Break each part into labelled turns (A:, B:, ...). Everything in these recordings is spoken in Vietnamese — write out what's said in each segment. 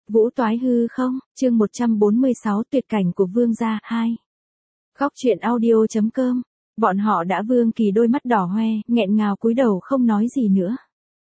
A: Vũ toái hư không, chương 146 tuyệt cảnh của vương gia 2. Góc truyện audio.com. Bọn họ đã Vương Kỳ đôi mắt đỏ hoe, nghẹn ngào cúi đầu không nói gì nữa.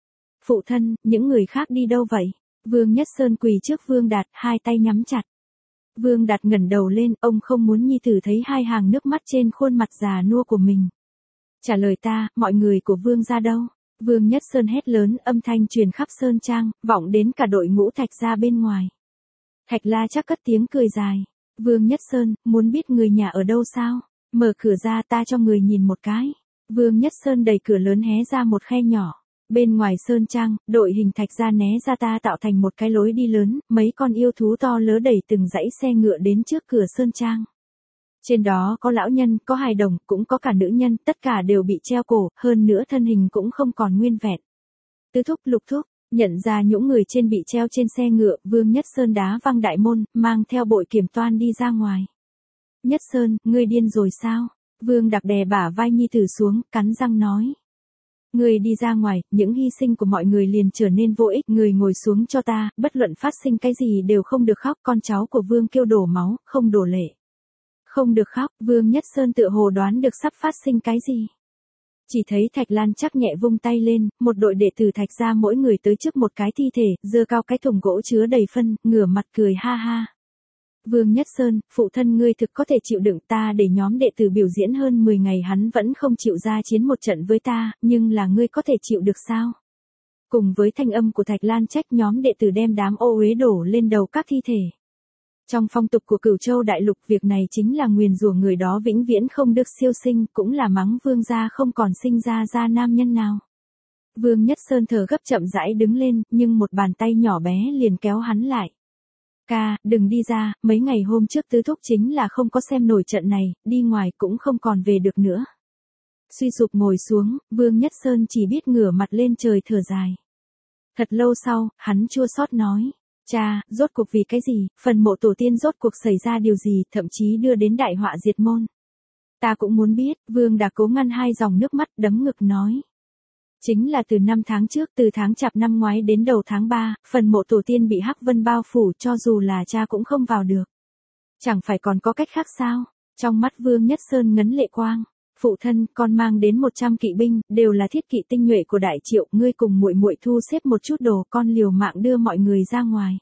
A: Phụ thân, những người khác đi đâu vậy? Vương Nhất Sơn quỳ trước Vương Đạt, hai tay nhắm chặt. Vương Đạt ngẩng đầu lên, ông không muốn nhi tử thấy hai hàng nước mắt trên khuôn mặt già nua của mình. Trả lời ta, mọi người của Vương gia đâu? Vương Nhất Sơn hét lớn, âm thanh truyền khắp sơn trang, vọng đến cả đội ngũ Thạch gia bên ngoài. Thạch La chắc cất tiếng cười dài. Vương Nhất Sơn, muốn biết người nhà ở đâu sao? Mở cửa ra ta cho người nhìn một cái. Vương Nhất Sơn đẩy cửa lớn hé ra một khe nhỏ. Bên ngoài sơn trang, đội hình Thạch gia né ra ta tạo thành một cái lối đi lớn, mấy con yêu thú to lớn đẩy từng dãy xe ngựa đến trước cửa sơn trang. Trên đó có lão nhân, có hài đồng, cũng có cả nữ nhân, tất cả đều bị treo cổ, hơn nữa thân hình cũng không còn nguyên vẹn. Tứ thúc, Lục thúc, nhận ra những người trên bị treo trên xe ngựa, Vương Nhất Sơn đá văng đại môn, mang theo bội kiểm toan đi ra ngoài. Nhất Sơn, ngươi điên rồi sao? Vương Đặc đè bả vai nhi tử xuống, cắn răng nói. Ngươi đi ra ngoài, những hy sinh của mọi người liền trở nên vô ích, người ngồi xuống cho ta, bất luận phát sinh cái gì đều không được khóc, con cháu của Vương kêu đổ máu, không đổ lệ. Không được khóc, Vương Nhất Sơn tựa hồ đoán được sắp phát sinh cái gì. Chỉ thấy Thạch Lan chắc nhẹ vung tay lên, một đội đệ tử Thạch gia mỗi người tới trước một cái thi thể, giơ cao cái thùng gỗ chứa đầy phân, ngửa mặt cười ha ha. Vương Nhất Sơn, phụ thân ngươi thực có thể chịu đựng ta để nhóm đệ tử biểu diễn hơn 10 ngày hắn vẫn không chịu ra chiến một trận với ta, nhưng là ngươi có thể chịu được sao? Cùng với thanh âm của Thạch Lan trách nhóm đệ tử đem đám ô uế đổ lên đầu các thi thể. Trong phong tục của Cửu Châu Đại Lục việc này chính là nguyền rủa người đó vĩnh viễn không được siêu sinh, cũng là mắng vương gia không còn sinh ra nam nhân nào. Vương Nhất Sơn thở gấp chậm rãi đứng lên, nhưng một bàn tay nhỏ bé liền kéo hắn lại. Ca, đừng đi ra, mấy ngày hôm trước tứ thúc chính là không có xem nổi trận này, đi ngoài cũng không còn về được nữa. Suy sụp ngồi xuống, Vương Nhất Sơn chỉ biết ngửa mặt lên trời thở dài. Thật lâu sau, hắn chua xót nói. Cha, rốt cuộc vì cái gì, phần mộ tổ tiên rốt cuộc xảy ra điều gì, thậm chí đưa đến đại họa diệt môn. Ta cũng muốn biết, Vương đã cố ngăn hai dòng nước mắt đấm ngực nói. Chính là từ 5 tháng trước, từ tháng Chạp năm ngoái đến đầu tháng 3, phần mộ tổ tiên bị hắc vân bao phủ cho dù là cha cũng không vào được. Chẳng phải còn có cách khác sao? Trong mắt Vương Nhất Sơn ngấn lệ quang. Phụ thân, con mang đến 100 kỵ binh, đều là thiết kỵ tinh nhuệ của Đại Triệu, ngươi cùng muội muội thu xếp một chút đồ, con liều mạng đưa mọi người ra ngoài.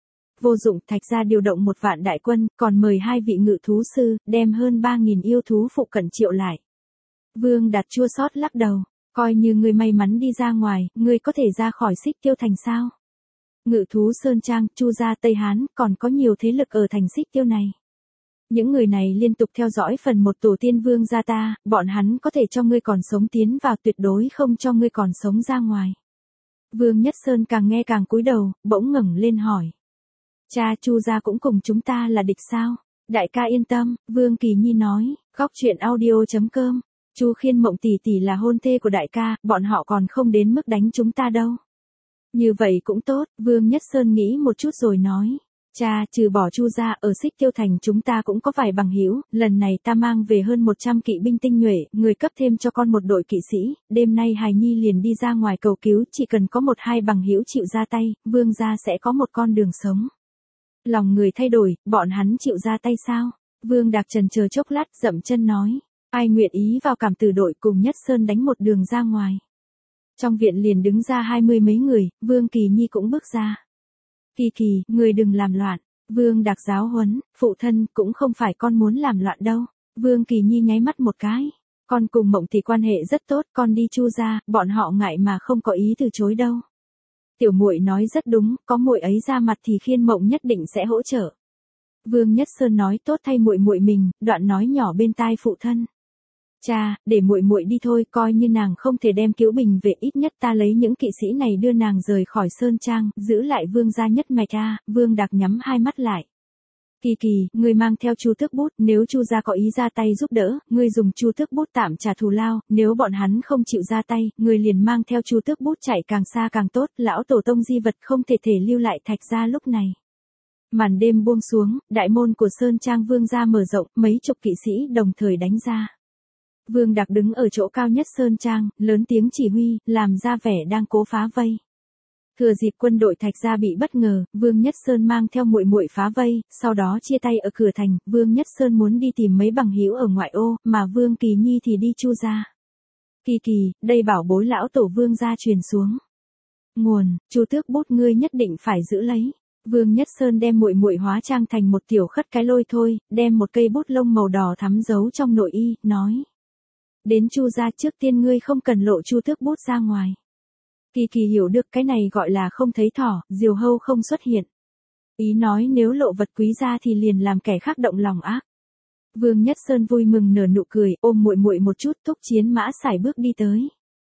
A: Vô dụng, Thạch gia điều động 1 vạn đại quân, còn mời 2 vị ngự thú sư, đem hơn 3.000 yêu thú phụ cận Triệu lại. Vương Đạt chua xót lắc đầu, coi như ngươi may mắn đi ra ngoài, ngươi có thể ra khỏi Xích Tiêu thành sao? Ngự thú Sơn Trang, Chu gia Tây Hán, còn có nhiều thế lực ở thành Xích Tiêu này. Những người này liên tục theo dõi phần một tổ tiên vương gia ta, bọn hắn có thể cho ngươi còn sống tiến vào, tuyệt đối không cho ngươi còn sống ra ngoài. Vương Nhất Sơn càng nghe càng cúi đầu, bỗng ngẩng lên hỏi. Cha, Chu gia cũng cùng chúng ta là địch sao? Đại ca yên tâm, Vương Kỳ Nhi nói, góc truyện audio.com. Chu Khiên Mộng tỷ tỷ là hôn thê của đại ca, bọn họ còn không đến mức đánh chúng ta đâu. Như vậy cũng tốt, Vương Nhất Sơn nghĩ một chút rồi nói. Cha, trừ bỏ Chu gia, ở Xích Tiêu thành chúng ta cũng có vài bằng hữu, lần này ta mang về hơn 100 kỵ binh tinh nhuệ, người cấp thêm cho con một đội kỵ sĩ, đêm nay Hài Nhi liền đi ra ngoài cầu cứu, chỉ cần có 1-2 bằng hữu chịu ra tay, vương gia sẽ có một con đường sống. Lòng người thay đổi, bọn hắn chịu ra tay sao? Vương Đạc chần chờ chốc lát, dậm chân nói, ai nguyện ý vào cảm tử đội cùng Nhất Sơn đánh một đường ra ngoài. Trong viện liền đứng ra 20 mấy người, Vương Kỳ Nhi cũng bước ra. Kỳ Kỳ, người đừng làm loạn. Vương Đạc giáo huấn, phụ thân, cũng không phải con muốn làm loạn đâu. Vương Kỳ Nhi nháy mắt một cái. Con cùng Mộng thì quan hệ rất tốt, con đi Chu gia, bọn họ ngại mà không có ý từ chối đâu. Tiểu muội nói rất đúng, có muội ấy ra mặt thì Khiên Mộng nhất định sẽ hỗ trợ. Vương Nhất Sơn nói tốt thay muội muội mình, đoạn nói nhỏ bên tai phụ thân. Cha, để muội muội đi thôi, coi như nàng không thể đem Kiễu Bình về, ít nhất ta lấy những kỵ sĩ này đưa nàng rời khỏi sơn trang, giữ lại vương gia nhất mạch a. Vương Đạc nhắm hai mắt lại. Kỳ Kỳ, ngươi mang theo Chu Tước Bút, nếu Chu gia có ý ra tay giúp đỡ, ngươi dùng Chu Tước Bút tạm trả thù lao, nếu bọn hắn không chịu ra tay, ngươi liền mang theo Chu Tước Bút chạy càng xa càng tốt, lão tổ tông di vật không thể lưu lại Thạch gia lúc này. Màn đêm buông xuống, đại môn của sơn trang vương gia mở rộng, mấy chục kỵ sĩ đồng thời đánh ra. Vương Đạc đứng ở chỗ cao nhất sơn trang, lớn tiếng chỉ huy, làm ra vẻ đang cố phá vây. Thừa dịp quân đội Thạch Gia bị bất ngờ, Vương Nhất Sơn mang theo muội muội phá vây, sau đó chia tay ở cửa thành, Vương Nhất Sơn muốn đi tìm mấy bằng hữu ở ngoại ô, mà Vương Kỳ Nhi thì đi Chu gia. Kỳ Kỳ, đây bảo bối lão tổ Vương gia truyền xuống. Nguồn, Chu Tước Bút ngươi nhất định phải giữ lấy. Vương Nhất Sơn đem muội muội hóa trang thành một tiểu khất cái lôi thôi, đem một cây bút lông màu đỏ thắm giấu trong nội y, nói. Đến Chu gia trước tiên ngươi không cần lộ Chu Tước Bút ra ngoài. Kỳ Kỳ hiểu được cái này gọi là không thấy thỏ, diều hâu không xuất hiện. Ý nói nếu lộ vật quý ra thì liền làm kẻ khác động lòng ác. Vương Nhất Sơn vui mừng nở nụ cười, ôm muội muội một chút, thúc chiến mã sải bước đi tới.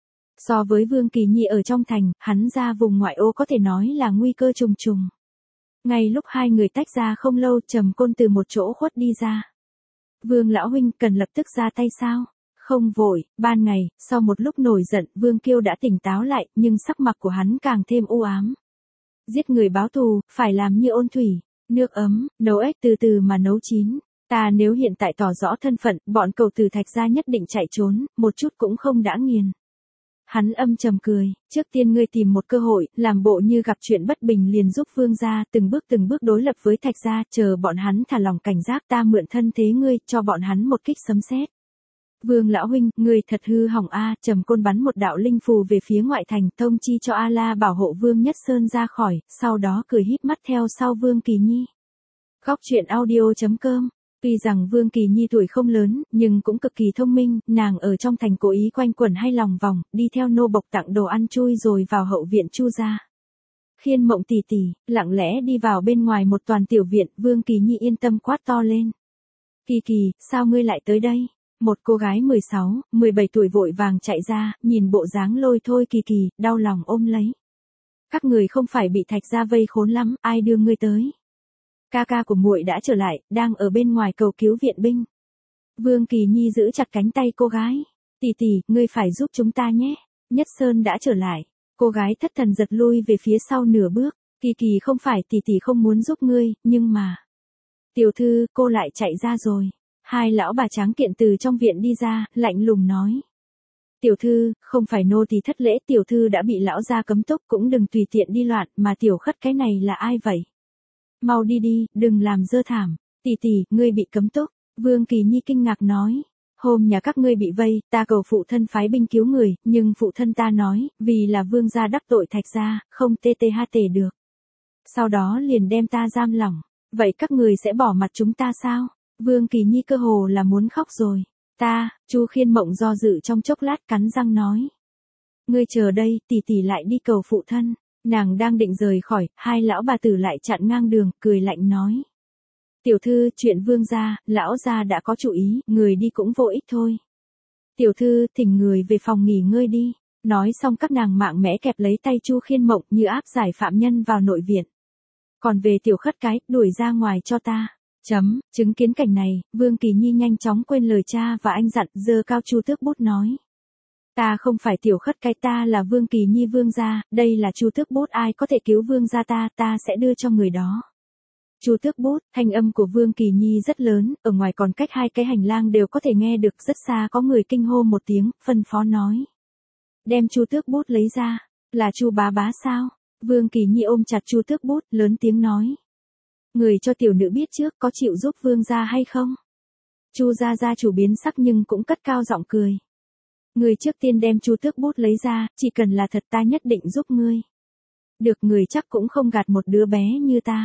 A: So với Vương Kỳ Nhi ở trong thành, hắn ra vùng ngoại ô có thể nói là nguy cơ trùng trùng. Ngay lúc hai người tách ra không lâu, Trầm Côn từ một chỗ khuất đi ra. Vương lão huynh cần lập tức ra tay sao? Không vội, ban ngày, sau một lúc nổi giận, Vương Kiêu đã tỉnh táo lại, nhưng sắc mặt của hắn càng thêm u ám. Giết người báo thù, phải làm như ôn thủy, nước ấm, nấu ếch từ từ mà nấu chín. Ta nếu hiện tại tỏ rõ thân phận, bọn cầu từ Thạch gia nhất định chạy trốn, một chút cũng không đã nghiền. Hắn âm trầm cười, trước tiên ngươi tìm một cơ hội, làm bộ như gặp chuyện bất bình liền giúp Vương gia, từng bước đối lập với Thạch gia, chờ bọn hắn thả lòng cảnh giác, ta mượn thân thế ngươi, cho bọn hắn một kích sấm sét. Vương lão huynh, ngươi thật hư hỏng a, Trầm Côn bắn một đạo linh phù về phía ngoại thành, thông chi cho A La bảo hộ Vương Nhất Sơn ra khỏi, sau đó cười híp mắt theo sau Vương Kỳ Nhi. Góc truyện audio.com. Tuy rằng Vương Kỳ Nhi tuổi không lớn, nhưng cũng cực kỳ thông minh, nàng ở trong thành cố ý quanh quẩn hay lòng vòng, đi theo nô bộc tặng đồ ăn chui rồi vào hậu viện Chu gia. Khiên Mộng tỷ tỷ, lặng lẽ đi vào bên ngoài một toàn tiểu viện, Vương Kỳ Nhi yên tâm quát to lên. Kỳ Kỳ, sao ngươi lại tới đây? Một cô gái 16, 17 tuổi vội vàng chạy ra, nhìn bộ dáng lôi thôi Kỳ Kỳ, đau lòng ôm lấy. Các người không phải bị Thạch gia vây khốn lắm, ai đưa ngươi tới? Ca ca của muội đã trở lại, đang ở bên ngoài cầu cứu viện binh. Vương Kỳ Nhi giữ chặt cánh tay cô gái. Tỷ tỷ, ngươi phải giúp chúng ta nhé. Nhất Sơn đã trở lại. Cô gái thất thần giật lui về phía sau nửa bước. Kỳ Kỳ không phải tỷ tỷ không muốn giúp ngươi, nhưng mà. Tiểu thư, cô lại chạy ra rồi. Hai lão bà tráng kiện từ trong viện đi ra, lạnh lùng nói. Tiểu thư, không phải nô tỳ thất lễ, tiểu thư đã bị lão gia cấm túc, cũng đừng tùy tiện đi loạn, mà tiểu khất cái này là ai vậy? Mau đi đi, đừng làm dơ thảm. Tỷ tỷ, ngươi bị cấm túc. Vương Kỳ Nhi kinh ngạc nói. Hôm nhà các ngươi bị vây, ta cầu phụ thân phái binh cứu người, nhưng phụ thân ta nói, vì là vương gia đắc tội Thạch gia, không TTHT được. Sau đó liền đem ta giam lỏng. Vậy các người sẽ bỏ mặt chúng ta sao? Vương Kỳ Nhi cơ hồ là muốn khóc rồi. Chu Khiên Mộng do dự trong chốc lát cắn răng nói. Ngươi chờ đây, tỷ tỷ lại đi cầu phụ thân. Nàng đang định rời khỏi, hai lão bà tử lại chặn ngang đường, cười lạnh nói. Tiểu thư, chuyện vương gia, lão gia đã có chủ ý, người đi cũng vô ích thôi. Tiểu thư, thỉnh người về phòng nghỉ ngơi đi. Nói xong các nàng mạng mẽ kẹp lấy tay Chu Khiên Mộng như áp giải phạm nhân vào nội viện. Còn về tiểu khất cái, đuổi ra ngoài cho ta. Chứng kiến cảnh này, Vương Kỳ Nhi nhanh chóng quên lời cha và anh dặn, giơ cao Chu Tước Bút nói. Ta không phải tiểu khất cái, ta là Vương Kỳ Nhi vương gia, đây là Chu Tước Bút, ai có thể cứu vương gia ta sẽ đưa cho người đó. Chu Tước Bút, thanh âm của Vương Kỳ Nhi rất lớn, ở ngoài còn cách hai cái hành lang đều có thể nghe được, rất xa có người kinh hô một tiếng, phân phó nói. Đem Chu Tước Bút lấy ra, là Chu bá bá sao? Vương Kỳ Nhi ôm chặt Chu Tước Bút, lớn tiếng nói. Người cho tiểu nữ biết trước có chịu giúp vương gia hay không? Chu gia chủ biến sắc nhưng cũng cất cao giọng cười. Người trước tiên đem Chu Tước Bút lấy ra, chỉ cần là thật ta nhất định giúp ngươi. Được, người chắc cũng không gạt một đứa bé như ta.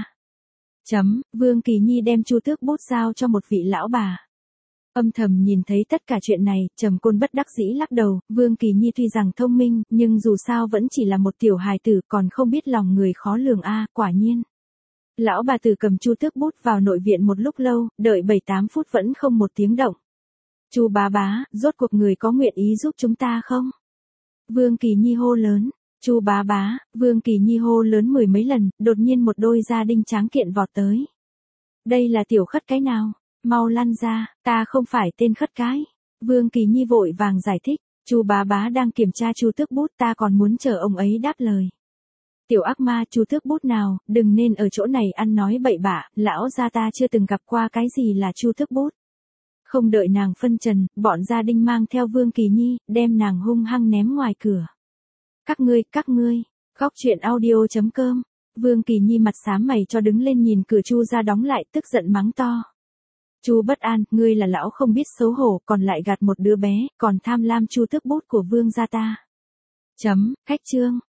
A: Vương Kỳ Nhi đem Chu Tước Bút giao cho một vị lão bà. Âm thầm nhìn thấy tất cả chuyện này, Trầm Côn bất đắc dĩ lắc đầu, Vương Kỳ Nhi tuy rằng thông minh, nhưng dù sao vẫn chỉ là một tiểu hài tử, còn không biết lòng người khó lường a, quả nhiên. Lão bà tử cầm Chu Tước Bút vào nội viện một lúc lâu, đợi 7-8 phút vẫn không một tiếng động. Chu bá bá, rốt cuộc người có nguyện ý giúp chúng ta không? Vương Kỳ Nhi hô lớn. Chu bá bá, Vương Kỳ Nhi hô lớn 10 mấy lần, đột nhiên một đôi gia đình tráng kiện vọt tới. Đây là tiểu khất cái nào? Mau lăn ra, ta không phải tên khất cái. Vương Kỳ Nhi vội vàng giải thích, Chu bá bá đang kiểm tra Chu Tước Bút, ta còn muốn chờ ông ấy đáp lời. Tiểu ác ma, Chu Tước Bút nào, đừng nên ở chỗ này ăn nói bậy bạ, lão gia ta chưa từng gặp qua cái gì là Chu Tước Bút. Không đợi nàng phân trần, bọn gia đình mang theo Vương Kỳ Nhi, đem nàng hung hăng ném ngoài cửa. Các ngươi, Góc chuyện audio.com. Vương Kỳ Nhi mặt xám mày cho đứng lên nhìn cửa Chu ra đóng lại, tức giận mắng to. Chu Bất An, ngươi là lão không biết xấu hổ, còn lại gạt một đứa bé, còn tham lam chu tước bút của vương gia ta. Khách chương.